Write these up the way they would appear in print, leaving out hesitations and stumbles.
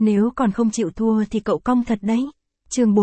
Nếu còn không chịu thua thì cậu cong thật đấy. Chương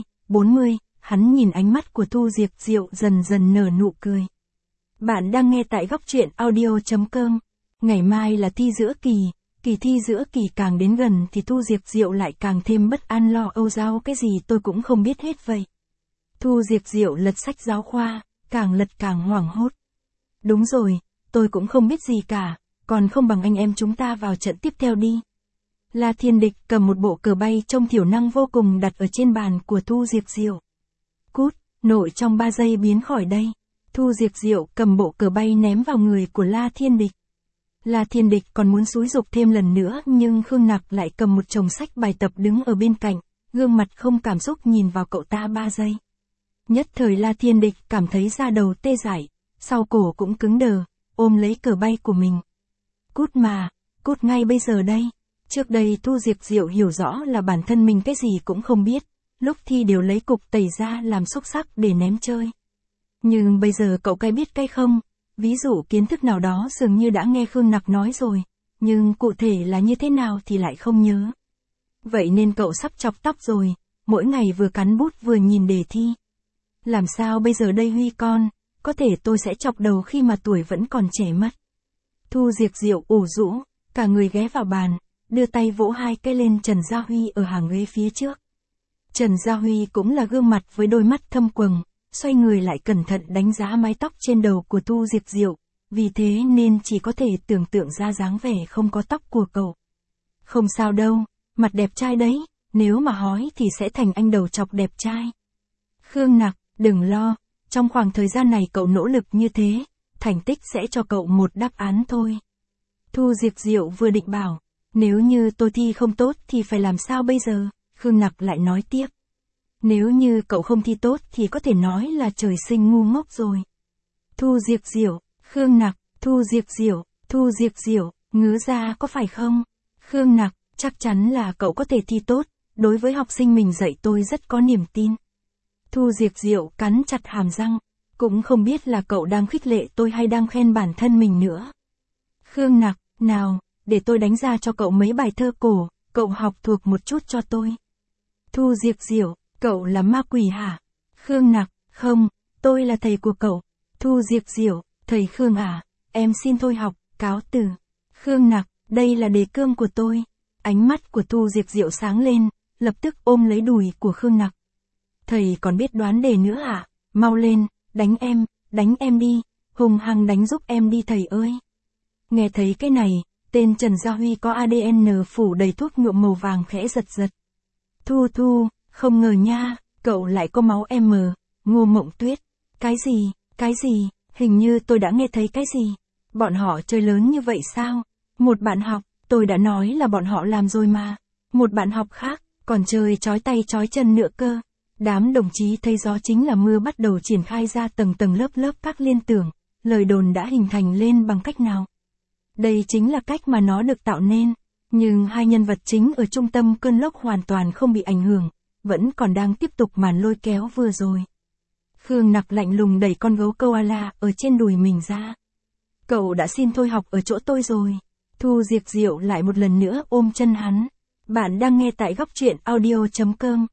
40, hắn nhìn ánh mắt của Thu Diệp Diệu dần dần nở nụ cười. Bạn đang nghe tại góc truyện audio.com. Ngày mai là thi giữa kỳ, kỳ thi giữa kỳ càng đến gần thì Thu Diệp Diệu lại càng thêm bất an lo âu giáo cái gì tôi cũng không biết hết vậy. Thu Diệp Diệu lật sách giáo khoa, càng lật càng hoảng hốt. Đúng rồi, tôi cũng không biết gì cả, còn không bằng anh em chúng ta vào trận tiếp theo đi. La Thiên Địch cầm một bộ cờ bay trông thiểu năng vô cùng đặt ở trên bàn của Thu Diệp Diệu. Cút, nội trong 3 giây biến khỏi đây. Thu Diệp Diệu cầm bộ cờ bay ném vào người của La Thiên Địch. La Thiên Địch còn muốn xúi giục thêm lần nữa nhưng Khương Nặc lại cầm một chồng sách bài tập đứng ở bên cạnh, gương mặt không cảm xúc nhìn vào cậu ta 3 giây. Nhất thời La Thiên Địch cảm thấy da đầu tê dại, sau cổ cũng cứng đờ, ôm lấy cờ bay của mình. Cút mà, cút ngay bây giờ đây. Trước đây Thu Diệp Diệu hiểu rõ là bản thân mình cái gì cũng không biết, lúc thi đều lấy cục tẩy ra làm xúc xắc để ném chơi. Nhưng bây giờ cậu cái biết cái không, ví dụ kiến thức nào đó dường như đã nghe Khương Nặc nói rồi, nhưng cụ thể là như thế nào thì lại không nhớ. Vậy nên cậu sắp chọc tóc rồi, mỗi ngày vừa cắn bút vừa nhìn đề thi. Làm sao bây giờ đây Huy con, có thể tôi sẽ chọc đầu khi mà tuổi vẫn còn trẻ mất. Thu Diệp Diệu ủ rũ, cả người ghé vào bàn, đưa tay vỗ 2 cái lên Trần Gia Huy ở hàng ghế phía trước. Trần Gia Huy cũng là gương mặt với đôi mắt thâm quầng, xoay người lại cẩn thận đánh giá mái tóc trên đầu của Thu Diệp Diệu, vì thế nên chỉ có thể tưởng tượng ra dáng vẻ không có tóc của cậu. Không sao đâu, mặt đẹp trai đấy, nếu mà hói thì sẽ thành anh đầu chọc đẹp trai. Khương Nặc, đừng lo, trong khoảng thời gian này cậu nỗ lực như thế, thành tích sẽ cho cậu một đáp án thôi. Thu Diệp Diệu vừa định bảo, nếu như tôi thi không tốt thì phải làm sao bây giờ, Khương Nặc lại nói tiếp. Nếu như cậu không thi tốt thì có thể nói là trời sinh ngu ngốc rồi. Thu Diệp Diệu, Khương Nặc, Thu Diệp Diệu, ngứa ra có phải không? Khương Nặc, chắc chắn là cậu có thể thi tốt, đối với học sinh mình dạy tôi rất có niềm tin. Thu Diệp Diệu cắn chặt hàm răng, cũng không biết là cậu đang khích lệ tôi hay đang khen bản thân mình nữa. Khương Nặc, nào, để tôi đánh ra cho cậu mấy bài thơ cổ, cậu học thuộc một chút cho tôi. Thu Diệp Diệu, cậu là ma quỷ hả? Khương Nặc, không, tôi là thầy của cậu. Thu Diệp Diệu, thầy Khương à, em xin thôi học, cáo từ. Khương Nặc, đây là đề cương của tôi. Ánh mắt của Thu Diệp Diệu sáng lên, lập tức ôm lấy đùi của Khương Nặc. Thầy còn biết đoán đề nữa à? Mau lên, đánh em đi, hùng hăng đánh giúp em đi thầy ơi. Nghe thấy cái này, tên Trần Gia Huy có ADN phủ đầy thuốc nhuộm màu vàng khẽ giật giật. Thu, không ngờ nha, cậu lại có máu M, Ngô Mộng Tuyết. Cái gì, hình như tôi đã nghe thấy cái gì. Bọn họ chơi lớn như vậy sao? Một bạn học, tôi đã nói là bọn họ làm rồi mà. Một bạn học khác, còn chơi chói tay chói chân nữa cơ. Đám đồng chí thấy gió chính là mưa bắt đầu triển khai ra tầng tầng lớp các liên tưởng, lời đồn đã hình thành lên bằng cách nào? Đây chính là cách mà nó được tạo nên, nhưng hai nhân vật chính ở trung tâm cơn lốc hoàn toàn không bị ảnh hưởng, vẫn còn đang tiếp tục màn lôi kéo vừa rồi. Khương Nặc lạnh lùng đẩy con gấu koala ở trên đùi mình ra. Cậu đã xin thôi học ở chỗ tôi rồi. Thu Diệp Diệu lại một lần nữa ôm chân hắn. Bạn đang nghe tại góc truyện audio.com.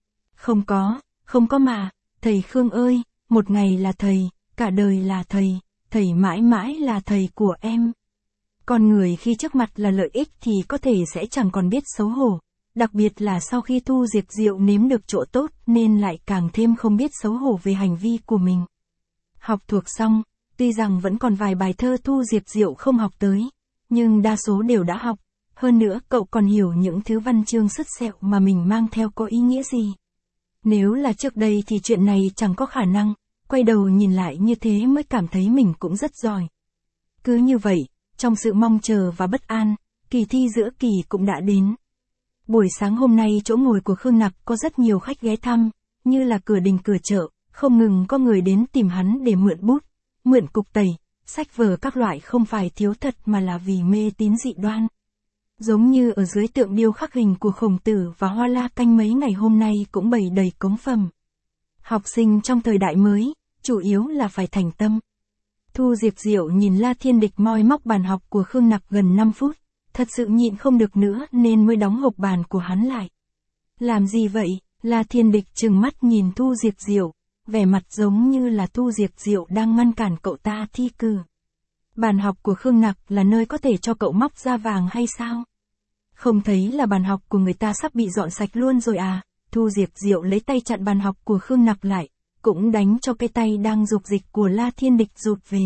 Không có mà, thầy Khương ơi, một ngày là thầy, cả đời là thầy mãi mãi là thầy của em. Con người khi trước mặt là lợi ích thì có thể sẽ chẳng còn biết xấu hổ, đặc biệt là sau khi Thu Diệp Diệu nếm được chỗ tốt nên lại càng thêm không biết xấu hổ về hành vi của mình. Học thuộc xong, tuy rằng vẫn còn vài bài thơ Thu Diệp Diệu không học tới, nhưng đa số đều đã học, hơn nữa cậu còn hiểu những thứ văn chương sứt sẹo mà mình mang theo có ý nghĩa gì. Nếu là trước đây thì chuyện này chẳng có khả năng, quay đầu nhìn lại như thế mới cảm thấy mình cũng rất giỏi. Cứ như vậy, trong sự mong chờ và bất an, kỳ thi giữa kỳ cũng đã đến. Buổi sáng hôm nay chỗ ngồi của Khương Nặc có rất nhiều khách ghé thăm, như là cửa đình cửa chợ, không ngừng có người đến tìm hắn để mượn bút, mượn cục tẩy, sách vở các loại không phải thiếu thật mà là vì mê tín dị đoan. Giống như ở dưới tượng điêu khắc hình của Khổng Tử và Hoa La Canh mấy ngày hôm nay cũng bày đầy cống phẩm. Học sinh trong thời đại mới, chủ yếu là phải thành tâm. Thu Diệp Diệu nhìn La Thiên Địch moi móc bàn học của Khương Nặc gần 5 phút, thật sự nhịn không được nữa nên mới đóng hộp bàn của hắn lại. Làm gì vậy? La Thiên Địch trừng mắt nhìn Thu Diệp Diệu, vẻ mặt giống như là Thu Diệp Diệu đang ngăn cản cậu ta thi cử. Bàn học của Khương Nặc là nơi có thể cho cậu móc ra vàng hay sao? Không thấy là bàn học của người ta sắp bị dọn sạch luôn rồi à? Thu Diệp Diệu lấy tay chặn bàn học của Khương Nặc lại, cũng đánh cho cái tay đang dục dịch của La Thiên Địch rụt về.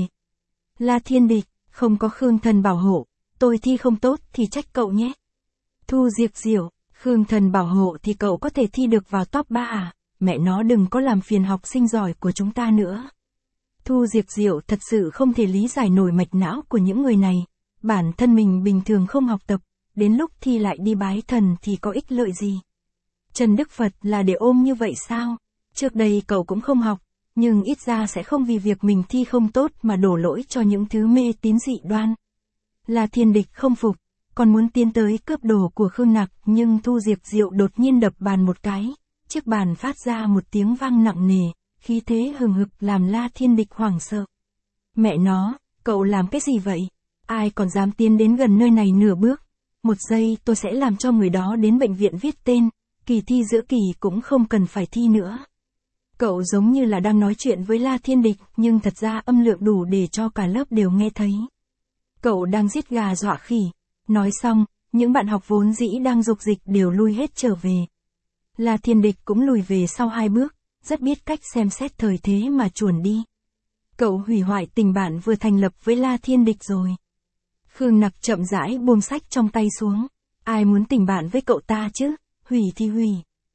La Thiên Địch, không có Khương Thần bảo hộ, tôi thi không tốt thì trách cậu nhé. Thu Diệp Diệu, Khương Thần bảo hộ thì cậu có thể thi được vào top 3 à? Mẹ nó đừng có làm phiền học sinh giỏi của chúng ta nữa. Thu Diệp Diệu thật sự không thể lý giải nổi mạch não của những người này. Bản thân mình bình thường không học tập, đến lúc thi lại đi bái thần thì có ích lợi gì? Trần Đức Phật là để ôm như vậy sao? Trước đây cậu cũng không học, nhưng ít ra sẽ không vì việc mình thi không tốt mà đổ lỗi cho những thứ mê tín dị đoan. La Thiên Địch không phục, còn muốn tiến tới cướp đồ của Khương Nặc, nhưng Thu Diệp Diệu đột nhiên đập bàn một cái, chiếc bàn phát ra một tiếng vang nặng nề, khí thế hừng hực làm La Thiên Địch hoảng sợ. Mẹ nó, cậu làm cái gì vậy? Ai còn dám tiến đến gần nơi này nửa bước? Một giây tôi sẽ làm cho người đó đến bệnh viện viết tên, kỳ thi giữa kỳ cũng không cần phải thi nữa. Cậu giống như là đang nói chuyện với La Thiên Địch, nhưng thật ra âm lượng đủ để cho cả lớp đều nghe thấy. Cậu đang giết gà dọa khỉ. Nói xong, những bạn học vốn dĩ đang dục dịch đều lui hết trở về. La Thiên Địch cũng lùi về sau 2 bước, rất biết cách xem xét thời thế mà chuồn đi. Cậu hủy hoại tình bạn vừa thành lập với La Thiên Địch rồi. Khương Nặc chậm rãi buông sách trong tay xuống. Ai muốn tình bạn với cậu ta chứ? Hủy thì hủy.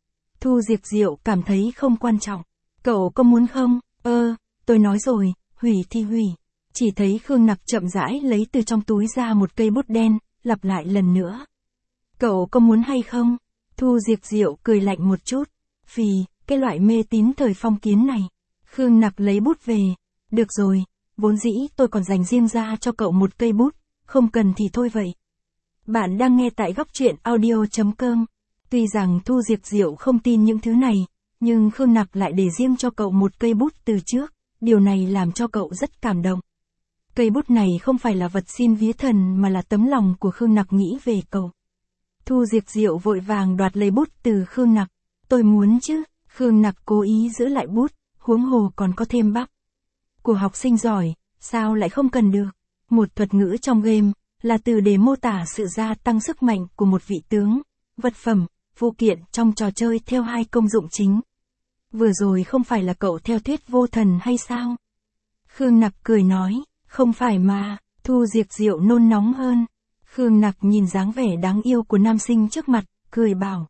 Thu Diệp Diệu cảm thấy không quan trọng. Cậu có muốn không? Tôi nói rồi, hủy thì hủy. Chỉ thấy Khương Nặc chậm rãi lấy từ trong túi ra một cây bút đen, lặp lại lần nữa. Cậu có muốn hay không? Thu Diệp Diệu cười lạnh một chút. Phì, cái loại mê tín thời phong kiến này. Khương Nặc lấy bút về. Được rồi, vốn dĩ tôi còn dành riêng ra cho cậu một cây bút, không cần thì thôi vậy. Bạn đang nghe tại góc truyện audio.com. Tuy rằng Thu Diệp Diệu không tin những thứ này, nhưng Khương Nặc lại để riêng cho cậu một cây bút từ trước, điều này làm cho cậu rất cảm động. Cây bút này không phải là vật xin vía thần mà là tấm lòng của Khương Nặc nghĩ về cậu. Thu Diệp Diệu vội vàng đoạt lấy bút từ Khương Nặc. Tôi muốn chứ. Khương Nặc cố ý giữ lại bút, huống hồ còn có thêm bắp. Của học sinh giỏi, sao lại không cần được? Một thuật ngữ trong game, là từ để mô tả sự gia tăng sức mạnh của một vị tướng, vật phẩm, phụ kiện trong trò chơi theo 2 công dụng chính. Vừa rồi không phải là cậu theo thuyết vô thần hay sao? Khương Nặc cười nói, không phải mà. Thu Diệp Diệu nôn nóng hơn. Khương Nặc nhìn dáng vẻ đáng yêu của nam sinh trước mặt, cười bảo.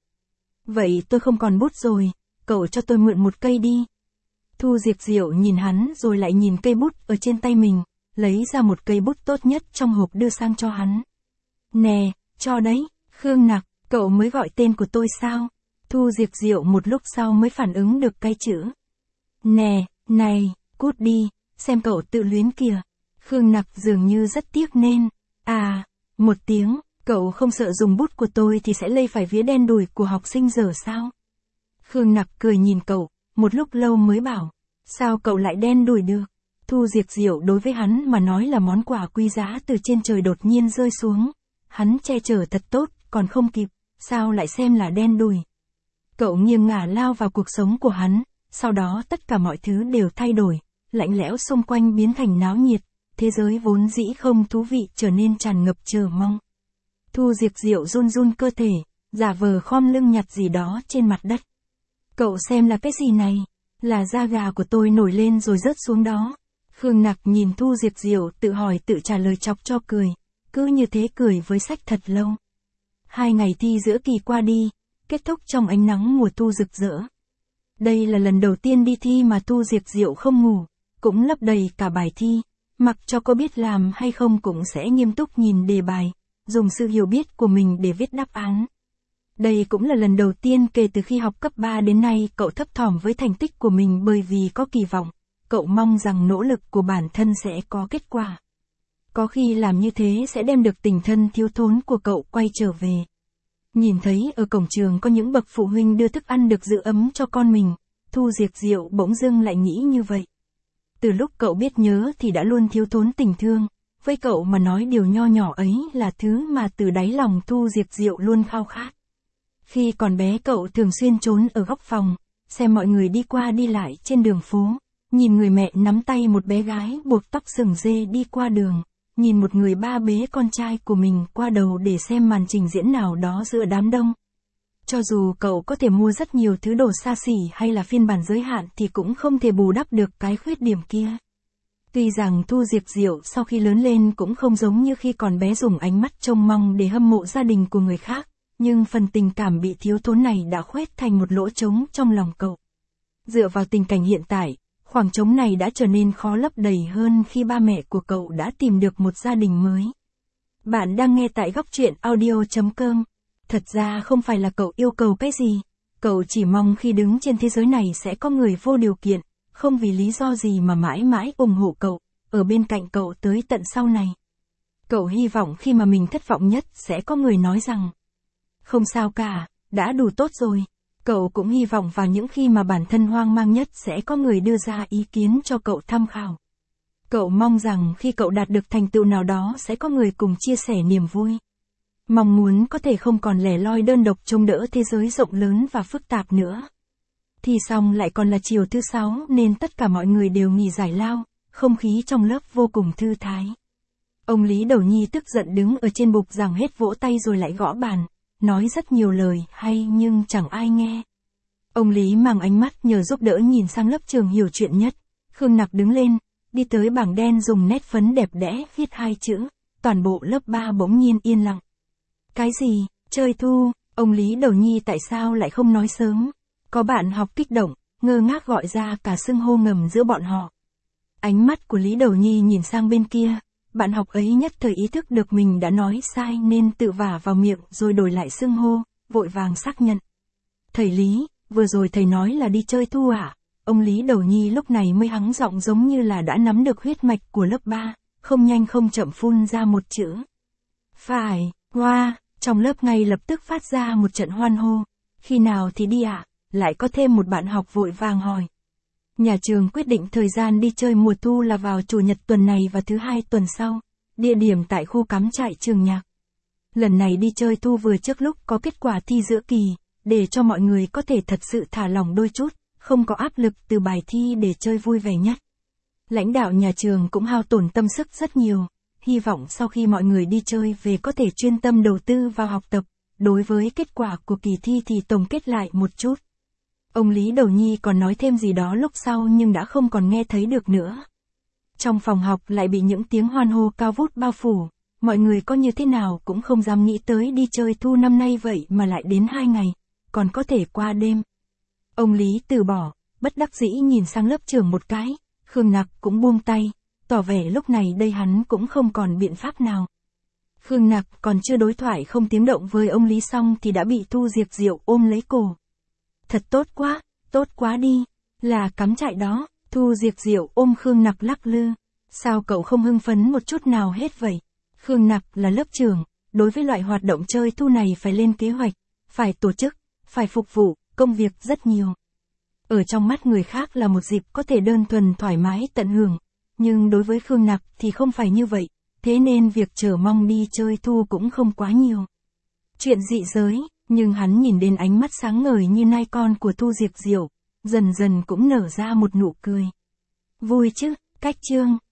Vậy tôi không còn bút rồi, cậu cho tôi mượn một cây đi. Thu Diệp Diệu nhìn hắn rồi lại nhìn cây bút ở trên tay mình, lấy ra một cây bút tốt nhất trong hộp đưa sang cho hắn. Nè, cho đấy. Khương Nặc, cậu mới gọi tên của tôi sao? Thu Diệp Diệu một lúc sau mới phản ứng được cái chữ. Nè, này, cút đi, xem cậu tự luyến kìa. Khương Nặc dường như rất tiếc nên. À, một tiếng, cậu không sợ dùng bút của tôi thì sẽ lây phải vía đen đủi của học sinh dở sao? Khương Nặc cười nhìn cậu, một lúc lâu mới bảo. Sao cậu lại đen đủi được? Thu Diệp Diệu đối với hắn mà nói là món quà quý giá từ trên trời đột nhiên rơi xuống. Hắn che chở thật tốt, còn không kịp, sao lại xem là đen đủi? Cậu nghiêng ngả lao vào cuộc sống của hắn, sau đó tất cả mọi thứ đều thay đổi, lạnh lẽo xung quanh biến thành náo nhiệt, thế giới vốn dĩ không thú vị trở nên tràn ngập chờ mong. Thu Diệp Diệu run run cơ thể, giả vờ khom lưng nhặt gì đó trên mặt đất. Cậu xem là cái gì này? Là da gà của tôi nổi lên rồi rớt xuống đó. Khương Nặc nhìn Thu Diệp Diệu tự hỏi tự trả lời chọc cho cười, cứ như thế cười với sách thật lâu. 2 ngày thi giữa kỳ qua đi, kết thúc trong ánh nắng mùa thu rực rỡ. Đây là lần đầu tiên đi thi mà Thu Diệp Diệu không ngủ, cũng lấp đầy cả bài thi, mặc cho có biết làm hay không cũng sẽ nghiêm túc nhìn đề bài, dùng sự hiểu biết của mình để viết đáp án. Đây cũng là lần đầu tiên kể từ khi học cấp 3 đến nay cậu thấp thỏm với thành tích của mình bởi vì có kỳ vọng, cậu mong rằng nỗ lực của bản thân sẽ có kết quả. Có khi làm như thế sẽ đem được tình thân thiếu thốn của cậu quay trở về. Nhìn thấy ở cổng trường có những bậc phụ huynh đưa thức ăn được giữ ấm cho con mình, Thu Diệp Diệu bỗng dưng lại nghĩ như vậy. Từ lúc cậu biết nhớ thì đã luôn thiếu thốn tình thương, với cậu mà nói điều nho nhỏ ấy là thứ mà từ đáy lòng Thu Diệp Diệu luôn khao khát. Khi còn bé cậu thường xuyên trốn ở góc phòng, xem mọi người đi qua đi lại trên đường phố, nhìn người mẹ nắm tay một bé gái buộc tóc sừng dê đi qua đường, nhìn một người ba bế con trai của mình qua đầu để xem màn trình diễn nào đó giữa đám đông. Cho dù cậu có thể mua rất nhiều thứ đồ xa xỉ hay là phiên bản giới hạn thì cũng không thể bù đắp được cái khuyết điểm kia. Tuy rằng Thu Diệp Diệu sau khi lớn lên cũng không giống như khi còn bé dùng ánh mắt trông mong để hâm mộ gia đình của người khác, nhưng phần tình cảm bị thiếu thốn này đã khoét thành một lỗ trống trong lòng cậu. Dựa vào tình cảnh hiện tại, khoảng trống này đã trở nên khó lấp đầy hơn khi ba mẹ của cậu đã tìm được một gia đình mới. Bạn đang nghe tại góc truyện audio.com. Thật ra không phải là cậu yêu cầu cái gì, cậu chỉ mong khi đứng trên thế giới này sẽ có người vô điều kiện, không vì lý do gì mà mãi mãi ủng hộ cậu, ở bên cạnh cậu tới tận sau này. Cậu hy vọng khi mà mình thất vọng nhất sẽ có người nói rằng, không sao cả, đã đủ tốt rồi. Cậu cũng hy vọng vào những khi mà bản thân hoang mang nhất sẽ có người đưa ra ý kiến cho cậu tham khảo. Cậu mong rằng khi cậu đạt được thành tựu nào đó sẽ có người cùng chia sẻ niềm vui. Mong muốn có thể không còn lẻ loi đơn độc trông đỡ thế giới rộng lớn và phức tạp nữa. Thì xong lại còn là chiều thứ 6 nên tất cả mọi người đều nghỉ giải lao, không khí trong lớp vô cùng thư thái. Ông Lý Đầu Nhi tức giận đứng ở trên bục giảng hết vỗ tay rồi lại gõ bàn, nói rất nhiều lời hay nhưng chẳng ai nghe. Ông Lý mang ánh mắt nhờ giúp đỡ nhìn sang lớp trường hiểu chuyện nhất. Khương Nặc đứng lên, đi tới bảng đen dùng nét phấn đẹp đẽ viết 2 chữ, toàn bộ lớp 3 bỗng nhiên yên lặng. Cái gì, chơi thu, ông Lý Đầu Nhi tại sao lại không nói sớm? Có bạn học kích động, ngơ ngác gọi ra cả xưng hô ngầm giữa bọn họ. Ánh mắt của Lý Đầu Nhi nhìn sang bên kia, bạn học ấy nhất thời ý thức được mình đã nói sai nên tự vả vào miệng rồi đổi lại xưng hô, vội vàng xác nhận. Thầy Lý, vừa rồi thầy nói là đi chơi thu à? Ông Lý Đầu Nhi lúc này mới hắng giọng giống như là đã nắm được huyết mạch của lớp 3, không nhanh không chậm phun ra một chữ. Phải, hoa, trong lớp ngay lập tức phát ra một trận hoan hô. Khi nào thì đi ạ? Lại có thêm một bạn học vội vàng hỏi. Nhà trường quyết định thời gian đi chơi mùa thu là vào chủ nhật tuần này và thứ 2 tuần sau, địa điểm tại khu cắm trại trường nhạc. Lần này đi chơi thu vừa trước lúc có kết quả thi giữa kỳ, để cho mọi người có thể thật sự thả lỏng đôi chút, không có áp lực từ bài thi để chơi vui vẻ nhất. Lãnh đạo nhà trường cũng hao tổn tâm sức rất nhiều, hy vọng sau khi mọi người đi chơi về có thể chuyên tâm đầu tư vào học tập, đối với kết quả của kỳ thi thì tổng kết lại một chút. Ông Lý Đầu Nhi còn nói thêm gì đó lúc sau nhưng đã không còn nghe thấy được nữa. Trong phòng học lại bị những tiếng hoan hô cao vút bao phủ, mọi người có như thế nào cũng không dám nghĩ tới đi chơi thu năm nay vậy mà lại đến 2 ngày, còn có thể qua đêm. Ông Lý từ bỏ, bất đắc dĩ nhìn sang lớp trưởng một cái, Khương Nặc cũng buông tay, tỏ vẻ lúc này đây hắn cũng không còn biện pháp nào. Khương Nặc còn chưa đối thoại không tiếng động với ông Lý xong thì đã bị Thu Diệp Diệu ôm lấy cổ. Thật tốt quá đi, là cắm trại đó. Thu Diệp Diệu ôm Khương Nặc lắc lư. Sao cậu không hưng phấn một chút nào hết vậy? Khương Nặc là lớp trưởng, đối với loại hoạt động chơi thu này phải lên kế hoạch, phải tổ chức, phải phục vụ, công việc rất nhiều. Ở trong mắt người khác là một dịp có thể đơn thuần thoải mái tận hưởng, nhưng đối với Khương Nặc thì không phải như vậy, thế nên việc chờ mong đi chơi thu cũng không quá nhiều. Chuyện dị giới, nhưng hắn nhìn đến ánh mắt sáng ngời như nai con của Thu Diệp Diệu, dần dần cũng nở ra một nụ cười. Vui chứ, cách chương.